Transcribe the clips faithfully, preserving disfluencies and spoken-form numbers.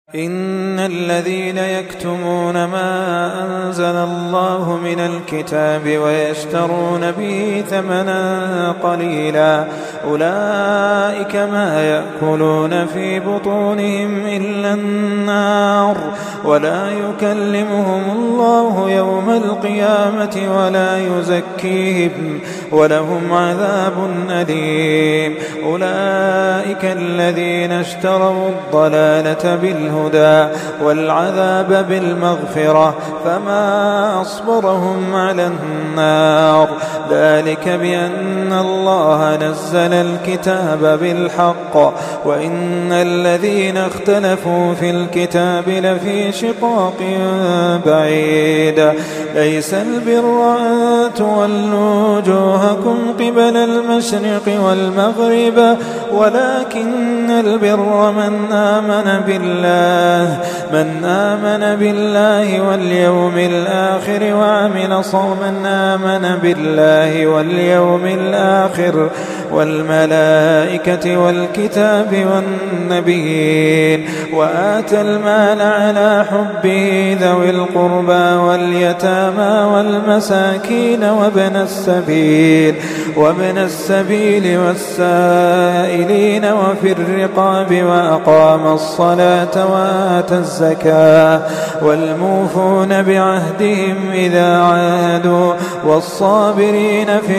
إن الذين يكتمون ما أنزل الله من الكتاب ويشترون به ثمنا قليلا أولئك ما يأكلون في بطونهم إلا النار ولا يكلمهم الله يوم القيامة ولا يزكيهم ولهم عذاب أليم. أولئك الذين اشتروا الضلالة بالهدى والعذاب بالمغفرة فما أصبرهم على النار ذلك بأن الله نزل الكتاب بالحق وإن الذين اختلفوا في الكتاب لفي شقاق بعيد. ليس البر أن تولوا وجوهكم قبل المشرق والمغرب ولكن البر من آمن بالله من آمن بالله واليوم الآخر وعمل صوما آمن بالله واليوم الآخر والملائكة والكتاب والنبيين وآتى المال على حبه ذوي القربى واليتامى والمساكين وابن السبيل وابن السبيل والسائلين وفي الرقاب وأقام الصلاة وآتى الزكاة والموفون بعهدهم إذا عاهدوا والصابرين في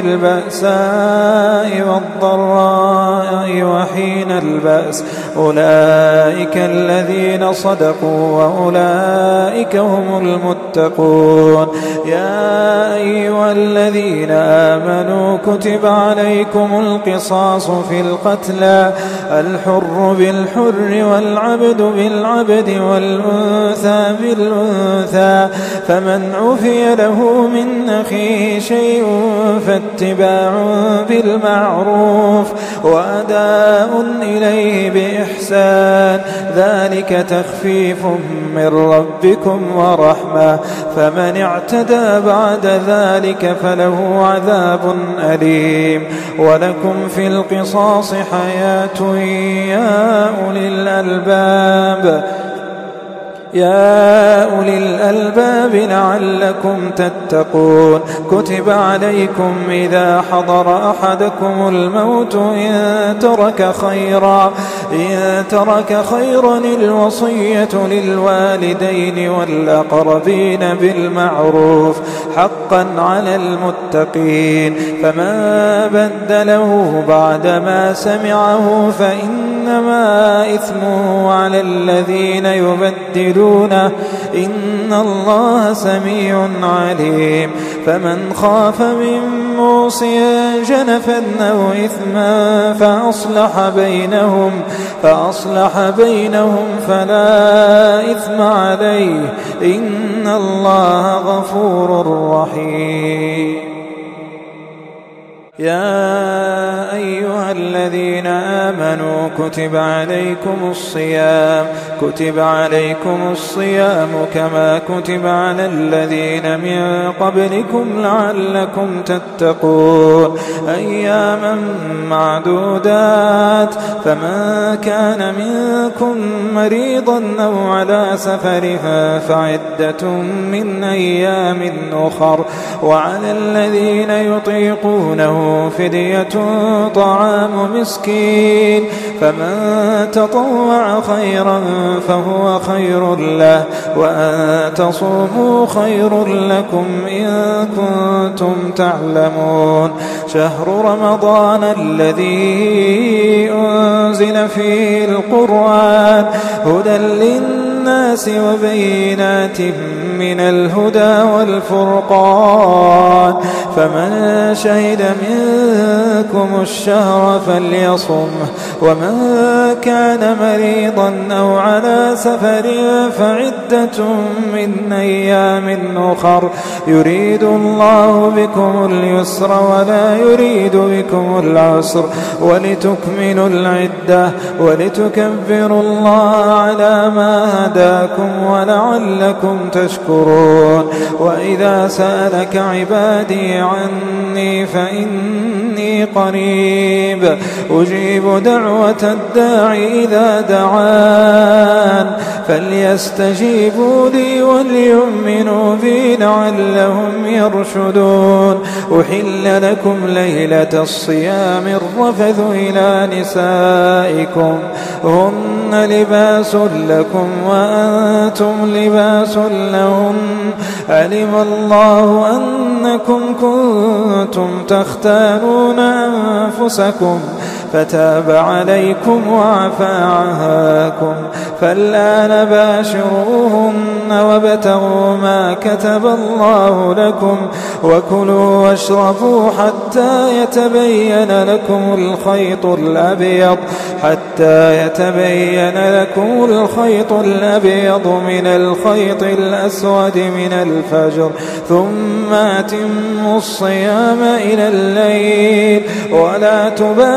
البأساء والضراء وحين البأس أولئك الذين صدقوا وأولئك هم المتقون. يا أيها الذين آمنوا كتب عليكم القصاص في القتلى الحر بالحر والعبد بالعبد والأنثى بالأنثى فمن عفي له من أخيه شيء فاتباع بالمعروف وأداء إليه بإحسان ذلك تخفيف من ربكم ورحمة فمن اعتدى بعد ذلك فله عذاب أليم. ولكم في القصاص حياة يا أولي الألباب يا أولي الألباب لعلكم تتقون. كتب عليكم إذا حضر أحدكم الموت إن ترك خيرا إن ترك خيرا الوصية للوالدين والأقربين بالمعروف حقا على المتقين فمن بدله بعدما سمعه فإنما إثمه على الذين يبدلون إن الله سميع عليم. فمن خاف من موصٍ جنفا أو إثما فأصلح بينهم فأصلح بينهم فلا إثم عليه إن الله غفور رحيم. يا أيها الذين آمنوا كتب عليكم الصيام كتب عليكم الصيام كما كتب على الذين من قبلكم لعلكم تتقون أياما معدودات فمن كان منكم مريضا أو على سفر فعدة من أيام أخر وعلى الذين يطيقونه فدية طعام مسكين فمن تطوع خيرا فهو خير له وأن تصوموا خير لكم إن كنتم تعلمون. شهر رمضان الذي أنزل فيه القرآن هدى للناس وبينات من الهدى والفرقان فمن شهد منكم الشهر فليصم ومن كان مريضا أو على سفر فعدة من أيام أخر يريد الله بكم اليسر ولا يريد بكم العسر ولتكملوا العدة ولتكبروا الله على ما هداكم ولعلكم تشكرون. وإذا سألك عبادي عني فإني قريب أجيب دعوة الداع إذا دعان فليستجيبوا لي وليؤمنوا بي لعلهم يرشدون. أحل لكم ليلة الصيام الرفث إلى نسائكم هن لباس لكم وأنتم لباس لهن علم الله أنكم كنتم تختانون أنفسكم فتاب عليكم وعفى عنكم فالآن باشروهن وابتغوا ما كتب الله لكم وكلوا واشربوا حتى يتبين لكم الخيط الأبيض حتى يتبين لكم الخيط الأبيض من الخيط الأسود من الفجر ثم أتموا الصيام إلى الليل ولا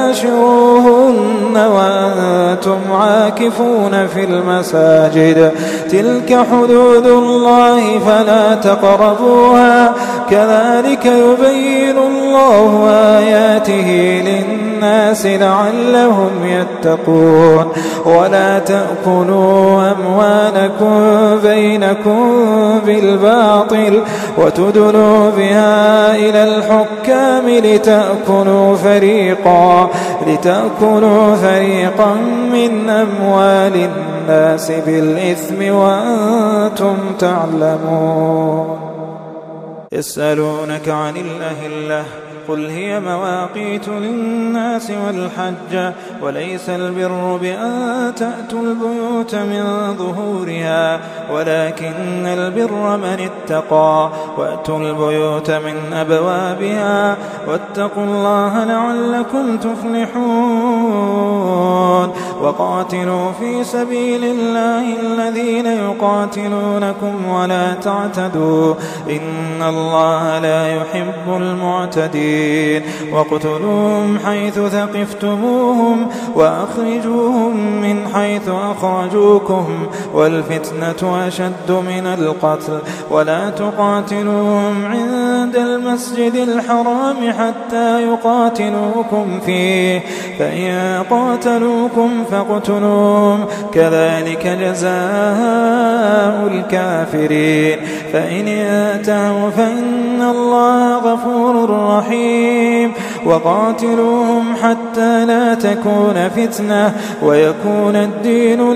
تباشروهن وأنتم عاكفون في المساجد تلك حدود الله فلا تقربوها كذلك يبين الله آياته للناس لعلهم يتقون. ولا تأكلوا أموالكم بينكم بالباطل وتدلوا بها إلى الحكام لتأكلوا فريقا لتأكلوا فريقا من أموال الناس بالإثم وأنتم تعلمون. يسألونك عن الأهلة قل هي مواقيت للناس والحج وليس البر بأن تأتوا البيوت من ظهورها ولكن البر من اتقى وأتوا البيوت من أبوابها واتقوا الله لعلكم تفلحون. وقاتلوا في سبيل الله الذين يقاتلونكم ولا تعتدوا إن الله لا يحب المعتدين. وقتلوهم حيث ثقفتموهم وأخرجوهم من حيث أخرجوكم والفتنة أشد من القتل ولا تقاتلوهم عند المسجد الحرام حتى يقاتلوكم فيه فإن قاتلوكم فاقتلوهم كذلك جزاء الكافرين. فإن انتهوا فإن الله غفور رحيم. وقاتلوهم حتى لا تكون فتنة ويكون الدين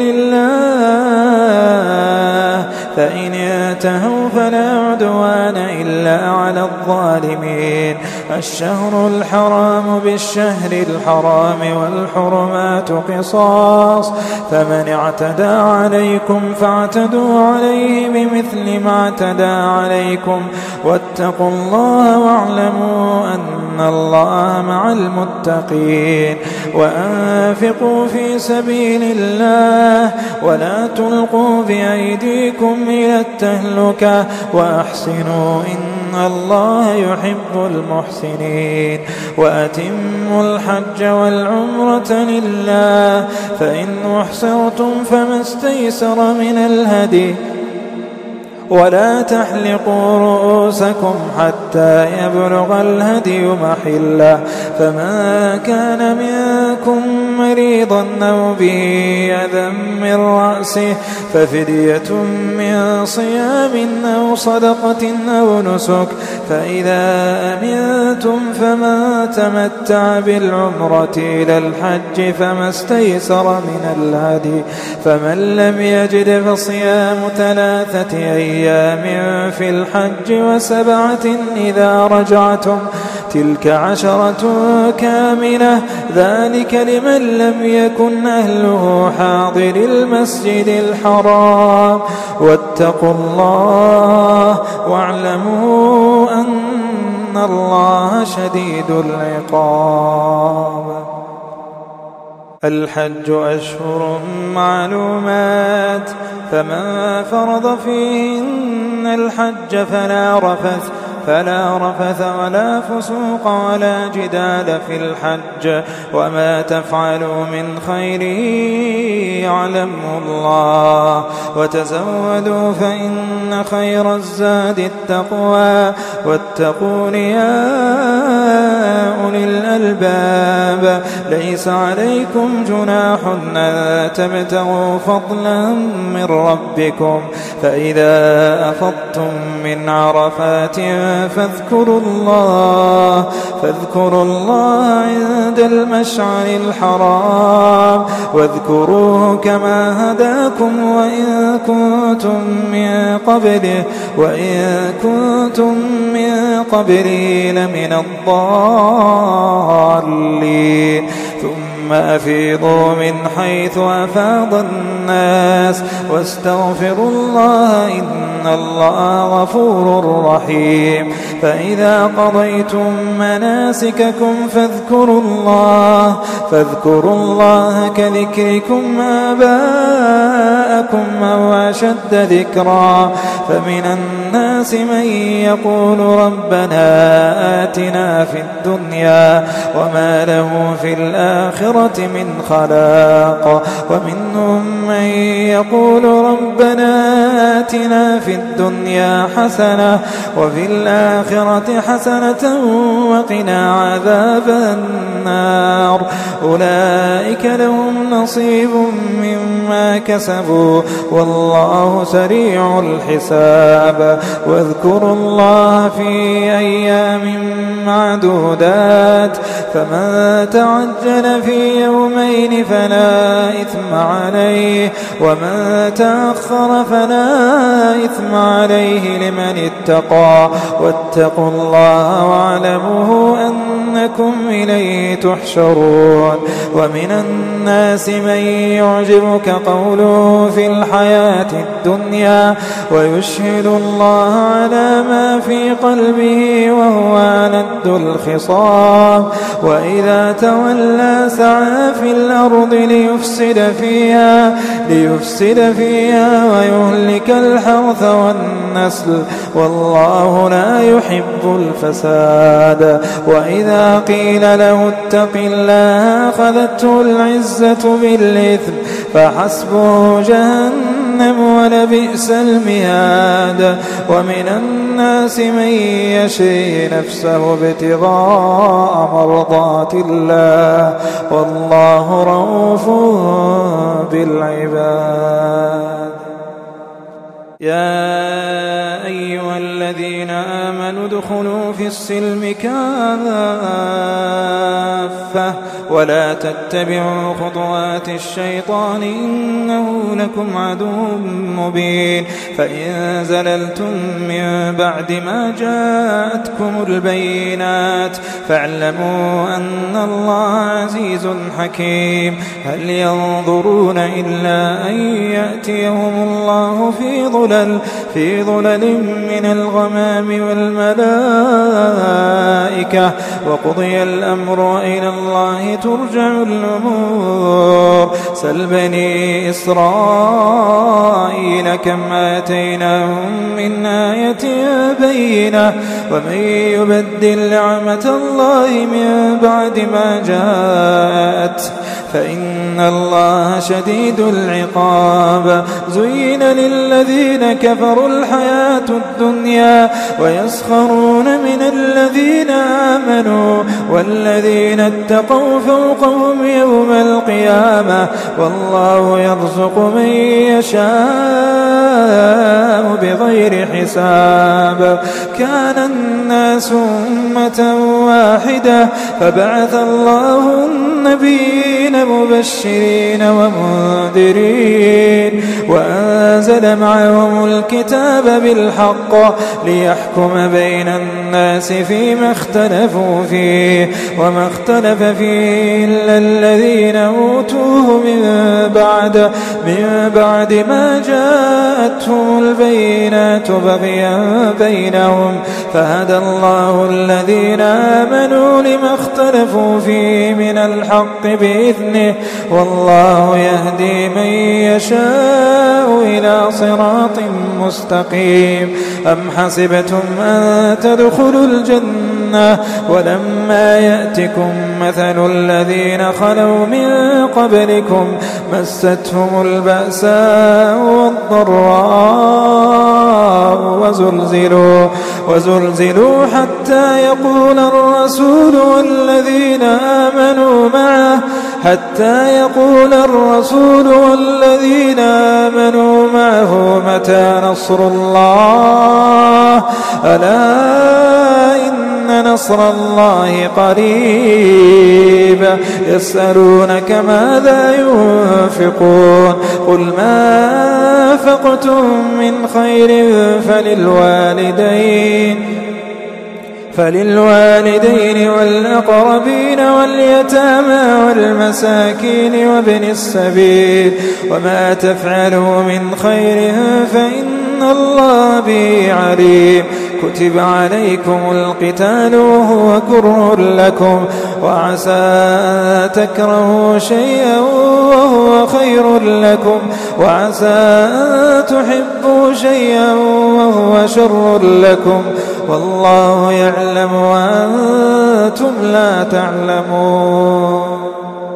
لله فإن انتهوا فلا عدوان إلا على الظالمين. الشهر الحرام بالشهر الحرام والحرمات قصاص فمن اعتدى عليكم فاعتدوا عليه بمثل ما اعتدى عليكم واتقوا الله واعلموا أن الله مع المتقين. وأنفقوا في سبيل الله ولا تلقوا بأيديكم إلى التهلكة وأحسنوا إن الله يحب المحسنين. وأتموا الحج والعمرة لله فإن أحصرتم فما استيسر من الهدي ولا تحلقوا رؤوسكم حتى يبلغ الهدي محله فمن كان منكم مريضا أو به أذى من رأسه ففدية من صيام أو صدقة أو نسك فإذا أمنتم فمن تمتع بالعمرة إلى الحج فما استيسر من الهدي فمن لم يجد فصيام ثلاثة أيام في الحج وسبعة إذا رجعتم تلك عشرة كاملة ذلك لمن لم يكن أهله حاضر المسجد الحرام. واتقوا الله واعلموا أن الله شديد العقاب. الحج أشهر معلومات فمن فرض فيهن الحج فلا رفث فلا رفث ولا فسوق ولا جدال في الحج وما تفعلوا من خير يعلمه الله وتزودوا فإن خير الزاد التقوى واتقون يا أولي الألباب ليس عليكم جناح أن تبتغوا فضلا من ربكم فإذا أفضتم من عرفات فاذكروا الله فاذكروا الله عند المشعر الحرام واذكروه كما هداكم وإن كنتم من قبله وإن كنتم من قبله لمن الضالين ثم أفيضوا من حيث أفاض الناس واستغفروا الله إن الله غفور رحيم فإذا قضيتم مناسككم فاذكروا الله فاذكروا الله كذكركم آباءكم أو أشد ذكرا فمن الناس من يقول ربنا آتنا في الدنيا وما له في الآخرة من خلاق ومنهم من يقول ربنا آتنا في الدنيا حسنة وفي الآخرة حسنة وقنا عذاب النار أولئك لهم نصيب مما كسبوا والله سريع الحساب واذكروا الله في أيام معدودات فمن تعجل في يومين فلا إثم عليه ومن تأخر فلا إثم عليه لمن اتقى واتقوا الله واعلموا أنكم إليه تحشرون ومن الناس من يعجبك قوله في الحياة الدنيا ويشهد الله على ما في قلبه وهو ألد الخصام وإذا تولى سعى في الأرض ليفسد فيها ليفسد فيها ويهلك الحرث والنسل والله لا يحب الفساد وإذا قيل له اتق الله أخذته العزة بالإثم فحسبه جهنم ولبئس المهاد ومن الناس من يشري نفسه ابتغاء مرضات الله والله رؤوف بالعباد يا أيها الذين آمنوا ادخلوا في السلم كافة ولا تتبعوا خطوات الشيطان إنه لكم عدو مبين فإن زللتم من بعد ما جاءتكم البينات فاعلموا أن الله عزيز حكيم هل ينظرون إلا أن يأتيهم الله في ظلل في ظلل من الغمام والملائكة وقضي الأمر إلى الله ترجع الأمور سل بني إسرائيل كم آتيناهم من آية بينة ومن يبدل نعمة الله من بعد ما جاءت فإن الله شديد العقاب زين للذين كفروا الحياة الدنيا ويسخرون من الذين آمنوا والذين اتقوا فوقهم يوم القيامة والله يرزق من يشاء بغير حساب كان الناس أمة واحدة فبعث الله النبيين مبشرين ومنذرين وأنزل معهم الكتاب بالحق ليحكم بين الناس فيما اختلفوا فيه وما اختلف فيه إلا الذين أوتوه من بعد من بعد ما جاءتهم البينات بغيا بينهم فهدى الله الذين آمنوا لما اختلفوا فيه من الحق بإذنه والله يهدي من يشاء إلى صراط مستقيم. أم حسبتم أن تدخلوا الجنة ولما يأتكم مثل الذين خلوا من قبلكم مستهم البأساء والضراء وزلزلوا, وزلزلوا حتى يقول الرسول والذين آمنوا معه حتى يقول الرسول والذين آمنوا معه متى نصر الله ألا إن نصر الله قريب. يسألونك ماذا ينفقون قل ما أنفقتم من خير فللوالدين فللوالدين والأقربين واليتامى والمساكين وابن السبيل وما تفعلوا من خير فإن الله به عليم. كتب عليكم القتال وهو كره لكم وعسى أن تكرهوا شيئا وهو خير لكم وعسى أن تحبوا شيئا وهو شر لكم والله يعلم وأنتم لا تعلمون.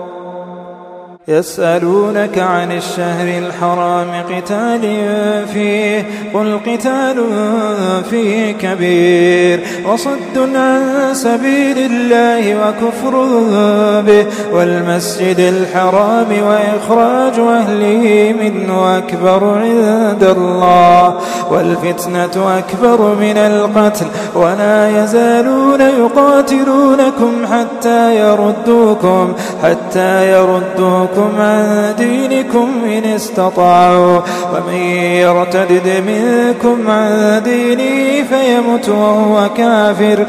يسألونك عن الشهر الحرام قتال فيه قل قتال فيه كبير وصد عن سبيل الله وكفر به والمسجد الحرام وإخراج أهله منه أكبر عند الله والفتنة أكبر من القتل ولا يزالون يقاتلونكم حتى يردوكم حتى يردوكم عن دينكم إن استطاعوا ومن يرتد منكم عن دينه فيمت وهو كافر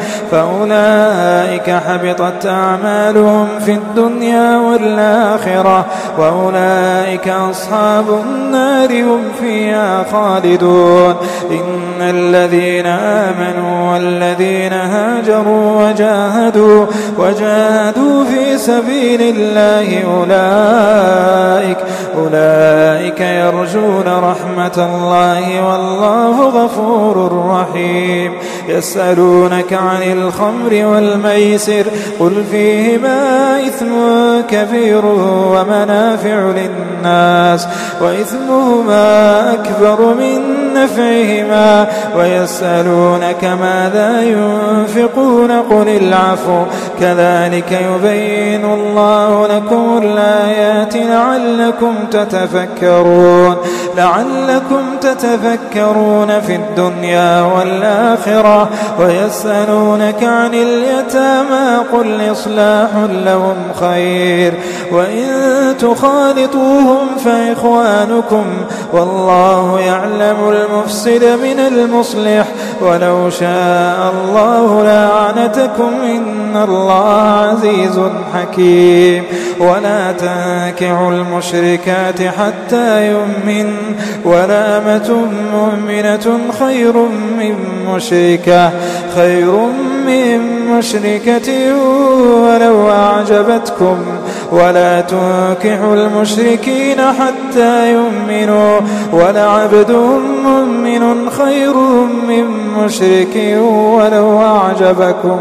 فأولئك حبطت أعمالهم في الدنيا والآخرة وأولئك أصحاب النار هم فيها خالدون. إن الذين آمنوا والذين هاجروا وجاهدوا وجاهدوا في سبيل الله أولئك أولئك, أولئك يرجون رحمة الله والله غفور رحيم. يسألونك عن الخمر والميسر قل فيهما إثم كبير ومنافع للناس وإثمهما أكبر من نفعهما ويسألونك ماذا ينفقون قل العفو كذلك يبين الله لكم الآيات لعلكم تتفكرون لعلكم تتفكرون في الدنيا والآخرة. ويسألونك عن اليتامى قل إصلاح لهم خير وإن تخالطوهم فإخوانكم والله يعلم المفسد من المصلح ولو شاء الله لأعنتكم إن الله عزيز حكيم. ولا تنكحوا المشركات حتى يؤمن ولأمة مؤمنة خير من مشركة خير من مشركة ولو أعجبتكم ولا تنكحوا المشركين حتى يؤمنوا ولعبد مؤمن خير من مشرك ولو أعجبكم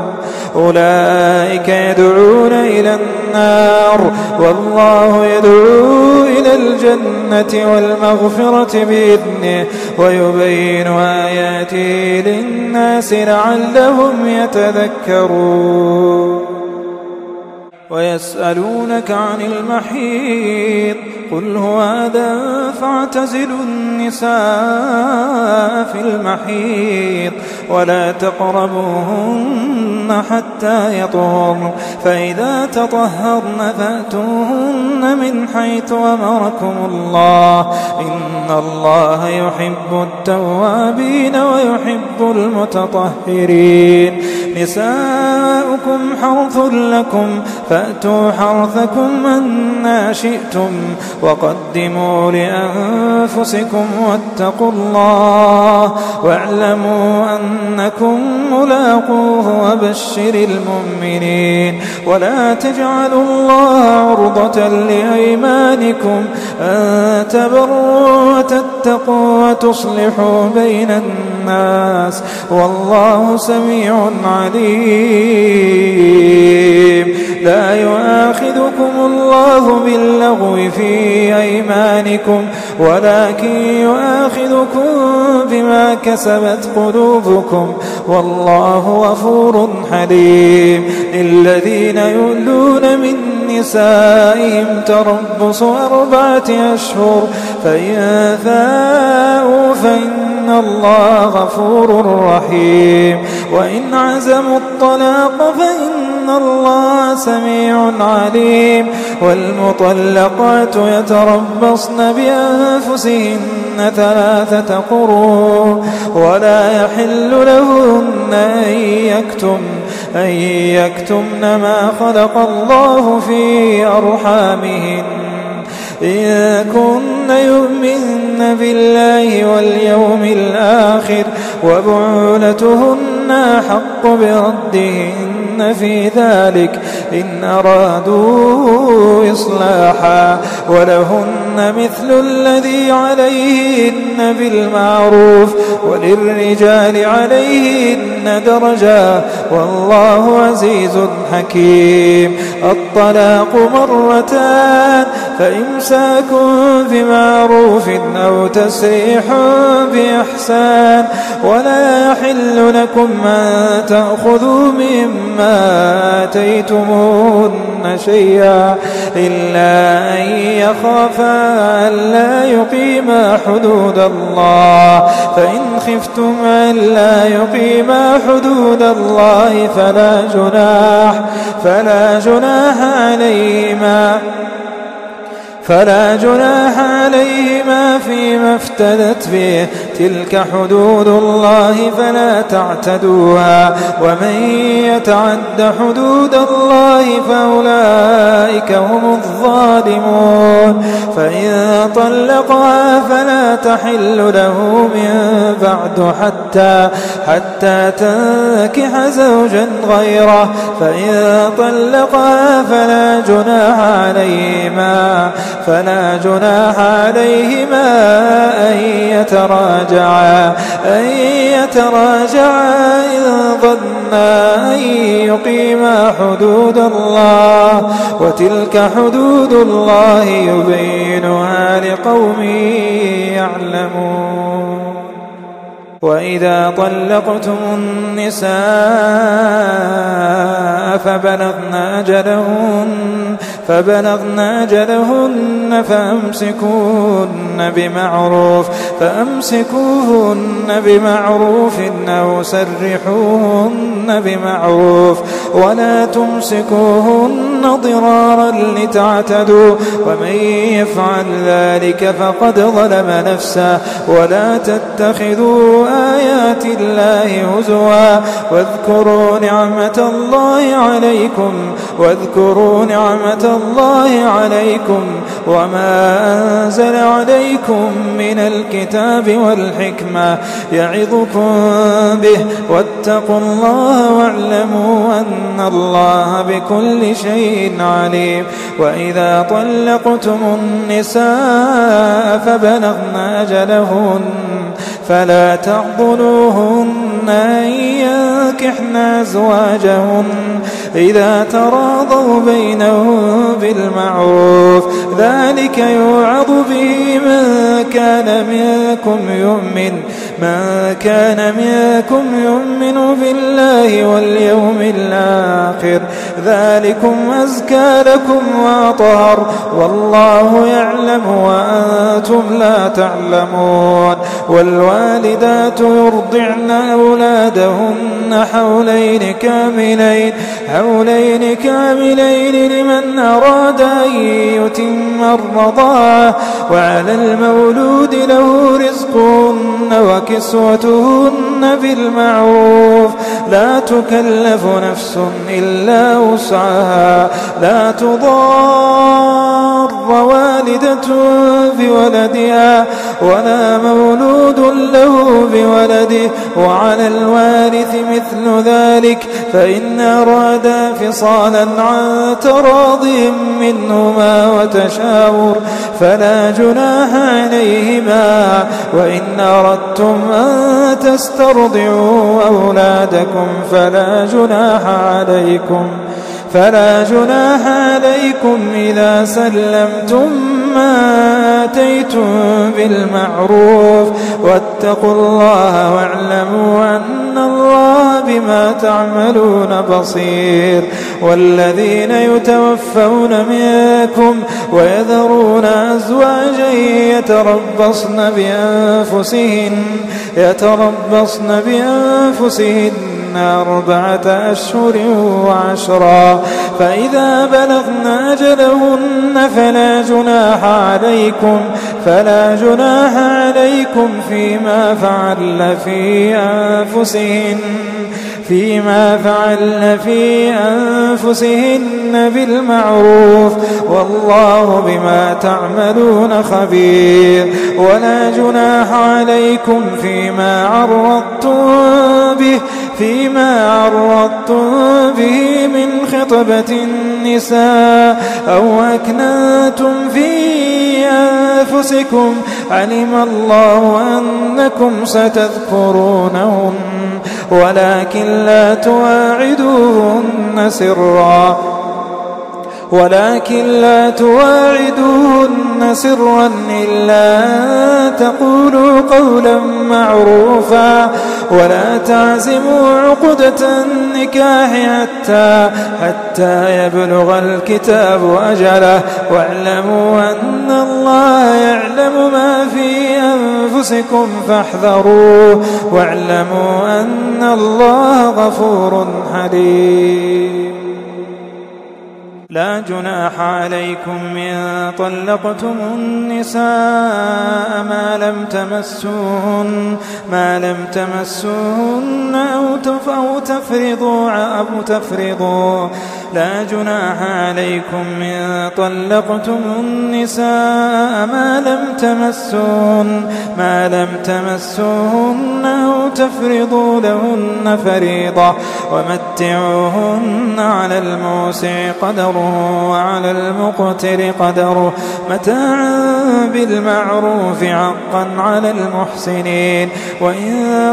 أولئك يدعون إلى النار والله يدعو إلى الجنة والمغفرة بإذنه ويبين آياته للناس لعلهم يتذكرون. ويسألونك عن المحيض قل هو أذى فاعتزلوا النساء في المحيض ولا تقربوهن حتى يطهرن فإذا تطهرن فأتوهن من حيث أمركم الله إن الله يحب التوابين ويحب المتطهرين. نساؤكم نساؤكم حرث لكم فأتوا حرثكم أنى شئتم وقدموا لأنفسكم واتقوا الله واعلموا أنكم ملاقوه وبشر المؤمنين. ولا تجعلوا الله عرضة لأيمانكم أن تبروا وتتقوا وتصلحوا بين الناس والله سميع عليم. لا يؤاخذكم الله باللغو في أيمانكم ولكن يؤاخذكم بما كسبت قلوبكم والله غفور حليم. للذين يؤلون من نسائهم تربص أربعة أشهر فإن فاءوا فإن الله غفور رحيم. وإن عزموا الطلاق فإن الله سميع عليم. والمطلقات يتربصن بأنفسهن ثلاثة قروء ولا يحل لهن أن يكتم أن يكتمن ما خلق الله في أرحامهن إن كن يؤمن بالله واليوم الآخر وبعولتهن حق بردهن في ذلك إن أرادوا إصلاحا ولهن مثل الذي عليهن بالمعروف وللرجال عليهن درجة والله عزيز حكيم. الطلاق مرتان فإمساك بمعروف أو تسريح بإحسان ولا يحل لكم أن تأخذوا مما آتيتموهن شيئا إلا أن يخافا ألا يقيما حدود الله فإن خفتم ألا يقيما حدود الله فلا جناح فلا جناح عليهما فلا جناح عليهما فيما افتدت به تلك حدود الله فلا تعتدوها ومن يتعد حدود الله فأولئك هم الظالمون. فإن طلقها فلا تحل له من بعد حتى حتى تنكح زوجا غيره فإن طلقها فلا جناح عليهما فلا جناح عليهما أن يتراجعا أن يتراجعا إن ظنا أن يقيما حدود الله وتلك حدود الله يبينها لقوم يعلمون. وإذا طلقتم النساء فبلغن أجلهن فبلغن أجلهن فأمسكوهن بمعروف فأمسكوهن بمعروف أو سرحوهن بمعروف ولا تمسكوهن ضرارا لتعتدوا ومن يفعل ذلك فقد ظلم نفسه. ولا تتخذوا آيات الله هزوا واذكروا نعمة الله عليكم واذكروا نعمة الله عليكم وما أنزل عليكم من الكتاب والحكمة يعظكم به واتقوا الله واعلموا أن الله بكل شيء عليم. وإذا طلقتم النساء فبلغن أجلهن فلا تعضلوهن أن ينكحن أزواجهن إذا تراضوا بينهم بالمعروف ذلك يوعظ به من كان منكم يؤمن من كان منكم يؤمن بالله واليوم الآخر ذلكم أزكى لكم وأطهر والله يعلم وأنتم لا تعلمون. والوالدات يرضعن أولادهن حولين كاملين حولين كاملين لمن أراد أن يتم الرضاعة وعلى المولود له رزقهن وكسوتهن بالمعروف لا تكلف نفس إلا وسعها لا تضار والدة بولدها ولا مولود له بولده وعلى الوارث مثل ذلك فإن أرادا فصالا عن تراض منهما وتشاور فلا جناح عليهما وإن أردتم أن تسترضعوا أولادكم فلا جناح عليكم فلا جناح عليكم إذا سلمتم ما آتيتم بالمعروف واتقوا الله واعلموا أن الله بما تعملون بصير والذين يتوفون منكم ويذرون أزواجا يتربصن بأنفسهن يتربصن بأنفسهن أربعة أشهر وعشرا فإذا بلغن أجلهن فلا جناح عليكم فلا جناح عليكم فيما فعل في أنفسهن فيما فعلن في أنفسهن بالمعروف والله بما تعملون خبير ولا جناح عليكم فيما عرضتم به فيما عرضتم به من خطبة النساء أو أكننتم في أنفسكم علم الله أنكم ستذكرونهن ولكن لا تواعدوهن سرا ولكن لا تواعدوهن سرا إلا أن تقولوا قولا معروفا ولا تعزموا عقدة النكاح حتى حتى يبلغ الكتاب أجله واعلموا أن الله يعلم ما في أنفسكم فاحذروه واعلموا أن الله غفور حليم لا جناح عليكم من طلقتم النساء ما لم تمسوهن ما لم تمسوهن أو تفرضوا أو تفرضوا لا جناح عليكم من طلقتم النساء ما لم تمسوهن ما لم تمسوهن أو تفرضوا لهن فريضة ومتعوهن على الموسع قدره وعلى المقتر قدره متاعا بالمعروف حقا على المحسنين وإن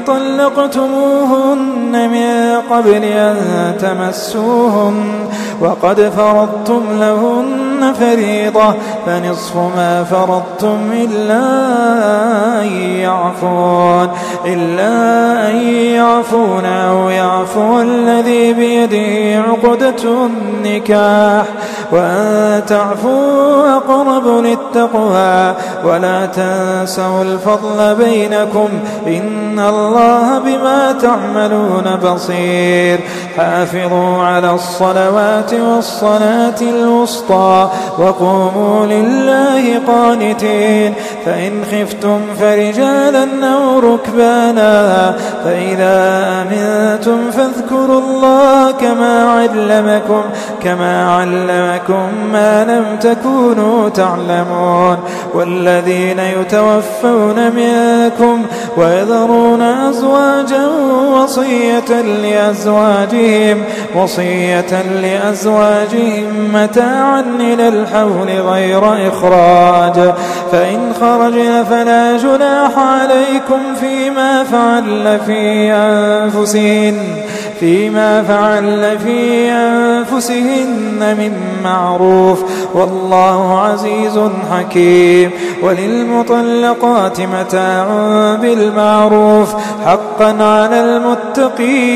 طلقتموهن من قبل أن تمسوهن وقد فرضتم لهن فريضة فنصف ما فرضتم إلا أن يعفون إلا أن يعفون أو يعفو الذي بيده عقدة النكاح وأن تعفوا أقرب للتقوى ولا تنسوا الفضل بينكم إن الله بما تعملون بصير حافظوا على الصلوات والصلاة الوسطى وقوموا لله قانتين فإن خفتم فرجالا أو ركبانا فإذا أمنتم فاذكروا الله كما علمكم كما علمكم ما لم تكونوا تعلمون والذين يتوفون منكم ويذرون أزواجا وصية لأزواجهم وصية لأزواجهم متاعا إلى الحول غير إخراج فإن خرجن فلا جناح عليكم فيما فعل في أنفسهن فيما فعل في أنفسهن من معروف والله عزيز حكيم وللمطلقات متاع بالمعروف حقا على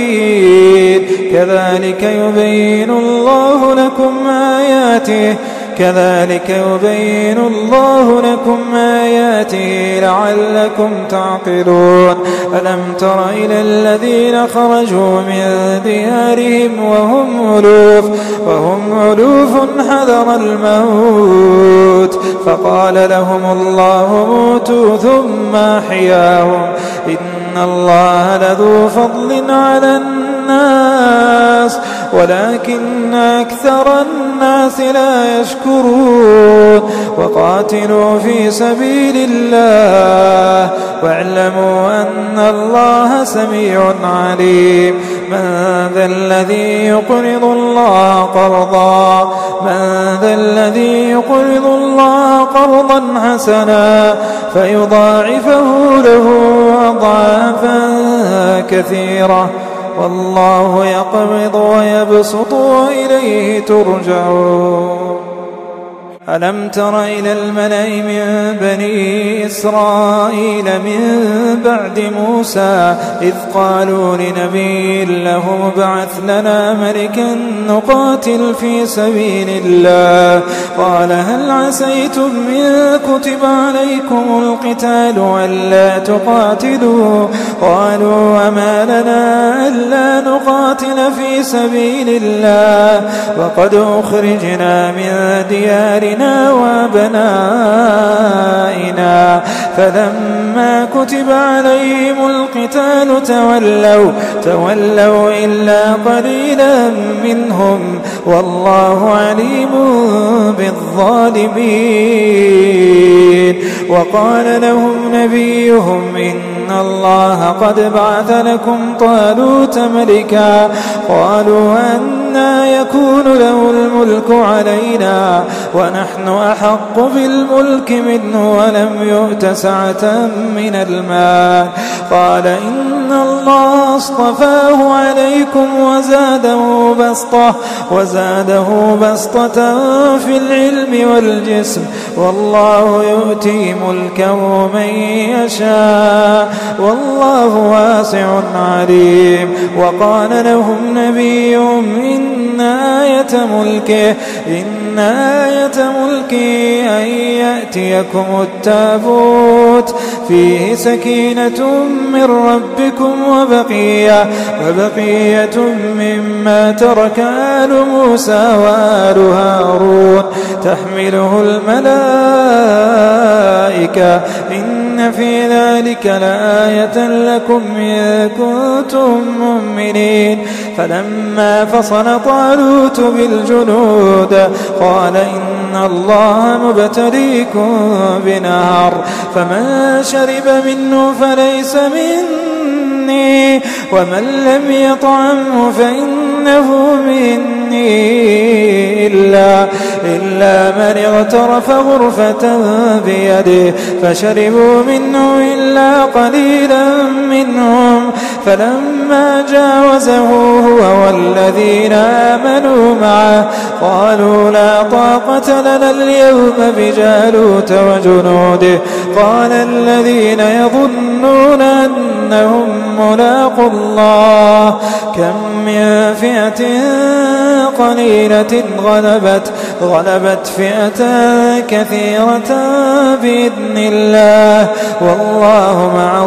المتقين كذلك يبين الله لكم آياته كذلك يبين الله لكم آياته لعلكم تعقلون ألم تر إلى الذين خرجوا من ديارهم وهم ألوف وهم ألوف حذر الموت فقال لهم الله موتوا ثم أحياهم إن الله لذو فضل على الناس ولكن أكثر الناس لا يشكرون وقاتلوا في سبيل الله واعلموا أن الله سميع عليم من ذا الذي يقرض الله قرضا من ذا الذي يقرض الله قرضا حسنا فيضاعفه له أضعافا كثيرة والله يقبض ويبسط وإليه ترجعون ألم تر إلى الملأ من بني إسرائيل من بعد موسى إذ قالوا لنبي له ابعث لنا ملكا نقاتل في سبيل الله قال هل عسيتم إن كتب عليكم القتال ألا تقاتلوا قالوا وما لنا ألا نقاتل في سبيل الله وقد أخرجنا من ديارنا وأبنائنا فلما كتب عليهم القتال تولوا تولوا إلا قليلا منهم والله عليم بالظالمين وقال لهم نبيهم إن الله قد بعث لكم طالوت ملكا قالوا أنى يكون له الملك علينا ونحن أحق بالملك منه ولم يؤت سعة من المال قال إن الله اصطفاه عليكم وزاده بسطة وزاده بسطة في العلم والجسم والله يؤتي ملكه من يشاء والله واسع عليم وقال لهم نبيهم إن آية ملكه إن آية ملكه أن يأتيكم التابوت فيه سكينة من ربكم وبقية وبقية مما ترك آل موسى وآل هارون تحمله الملائكة إن في ذلك لآية لكم إن كنتم مؤمنين فلما فصل طالوت بالجنود قال إن الله مبتليكم بنهر فمن شرب منه فليس مني ومن لم يطعمه فإنه مني إلا, إلا من اغترف غرفة بيده فشربوا منه إلا قليلا منهم فلما جاوزه هو والذين آمنوا معه قالوا لا طاقة لنا اليوم بجالوت وجنوده قال الذين يظنون أنهم ملاقوا الله كم من فئة قليلة غلبت غلبت فئة كثيرة بإذن الله والله مع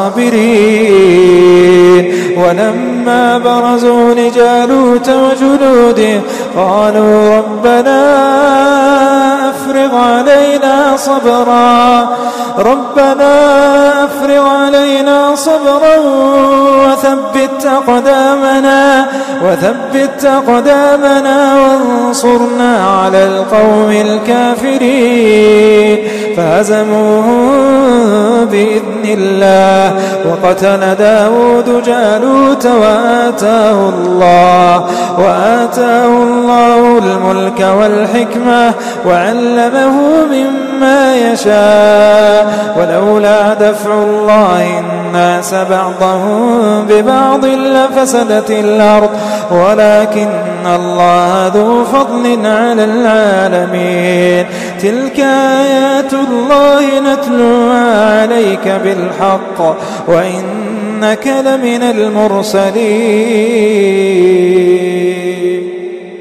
الصابرين ولما برزوا لجالوت وجنوده قالوا ربنا أفرغ علينا صبرا ربنا أفرغ علينا صبرا وثبت أقدامنا وثبت أقدامنا وانصرنا على القوم الكافرين فهزموهم بإذن الله وقتل داود جالوت وآتاه الله وآتاه الله الملك والحكمة وعلمه مما يشاء ولولا دفع الله الناس بعضهم ببعض لفسدت الأرض ولكن الله ذو فضل على العالمين تلك آيات الله نتلوها عليك بالحق وإنك لمن المرسلين